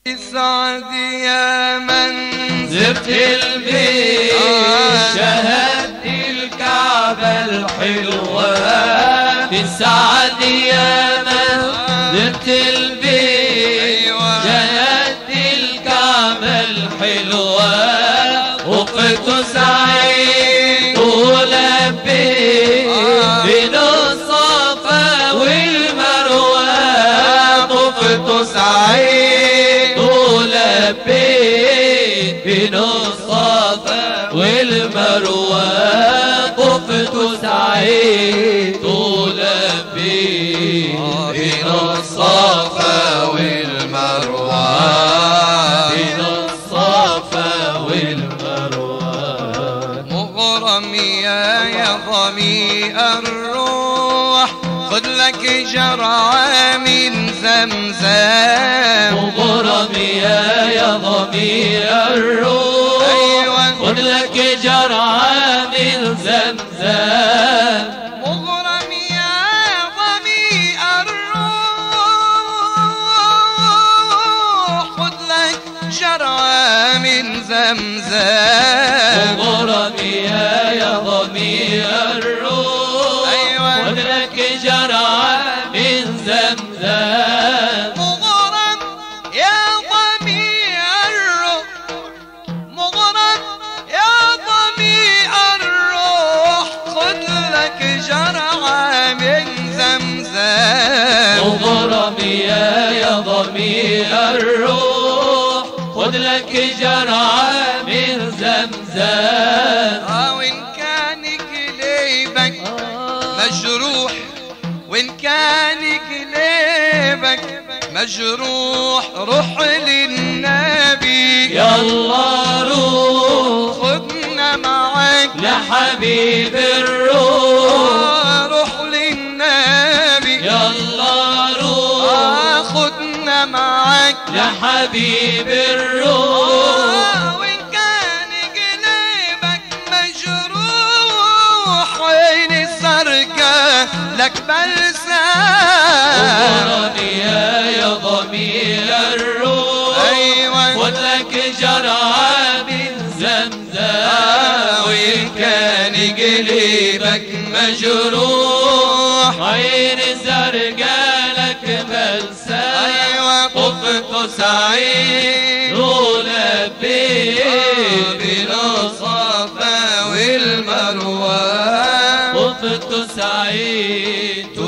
سعد يا من زرت البيت شهدت الكعبة الحلوة. سعد يا من زرت البيت شهدت الكعبة الحلوة. وقفت سعيد ولبيت بين الصفا والمروة. وقفت سعيد ولبيت بين الصفا والمروة. وقفت سعيد ولبيت بين الصفا والمروة. بين الصفا والمروة. مغرم يا ظمي الروح خذ لك جرعة من زمزم. مغرم يا ظمي الروح خذ لك جرعة من زمزم. مغرم يا ظمي الروح خذ لك جرعة من زمزم. مغرم يا ظمي الروح خذ لك جرعة من زمزم. مغرم يا ظمي الروح مغرم يا ظمي الروح خذ لك جرعة من زمزم. مغرم يا ظمي الروح خذ لك جرعة من زمزم. وإن كان قلبك مجروح وإن كان قلبك مجروح روح للنبي. يلا روح خدنا معك لحبيب الروح. روح للنبي. يلا روح خدنا معك لحبيب الروح. وإن كان قلبك مجروح عين السرقة لك بلسان. مغرم يا ظمي الروح خذ لك جرعة من زمزم. وإن كان قلبك مجروح عين زرقاء لك بلسان. وقفت سعيد ولبيت بين الصفا والمروة. وقفت سعيد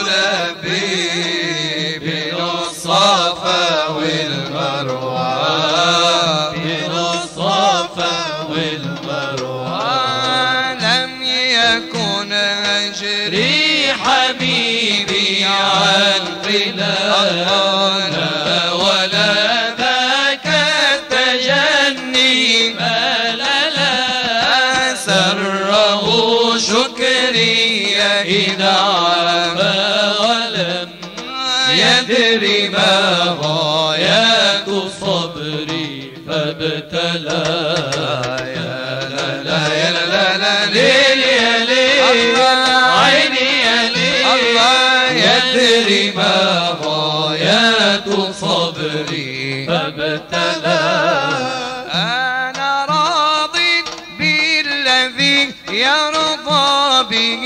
ولبيت بين الصفا والمروة. بين الصفا والمروة. لم يكن هجري حبيبي عن بلادنا ولا ذاك التجني ما لا سره شكري إذا عما ولم يدري ما غايات صبري فابتلى. يا لا لا يا لا لا ليل يا ليل عيني يا ليل يدري ما غايات صبري فابتلى. أنا راض بالذي يرضى به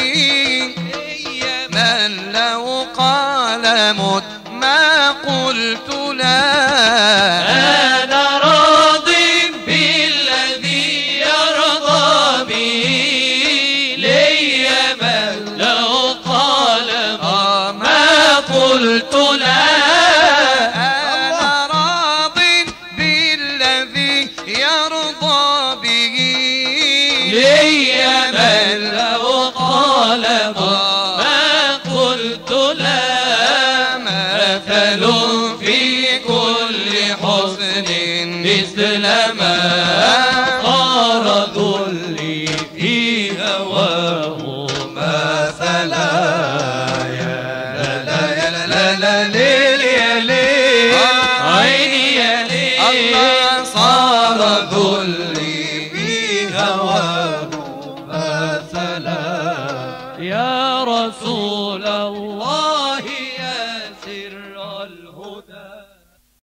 من لو قال مت ما قلت لا. أنا راض بالذي يرضى به لي من لو قال ما قلت لا. أنا راض بالذي يرضى به لي من لو قال ما قلت لا. مثل في كل حسن مثل ما قارض لي في هواه مثلا. يا لا يا لا لا لا ليل يا ليل عيني يا ليل صار ذلي في هواه مثلا. يا رسول الله يا سر الهدى